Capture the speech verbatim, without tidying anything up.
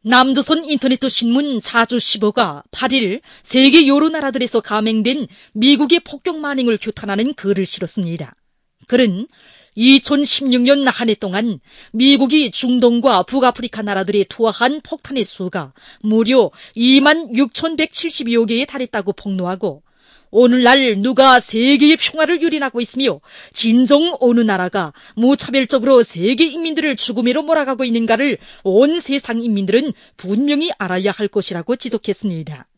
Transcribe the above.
남조선 인터넷 신문 자주시보가 팔 일 세계 여러 나라들에서 감행된 미국의 폭격 만행을 규탄하는 글을 실었습니다. 글은 이천십육 년 한 해 동안 미국이 중동과 북아프리카 나라들에 투하한 폭탄의 수가 무려 이만 육천백칠십여 개에 달했다고 폭로하고, 오늘날 누가 세계의 평화를 유린하고 있으며 진정 어느 나라가 무차별적으로 세계 인민들을 죽음으로 몰아가고 있는가를 온 세상 인민들은 분명히 알아야 할 것이라고 지적했습니다.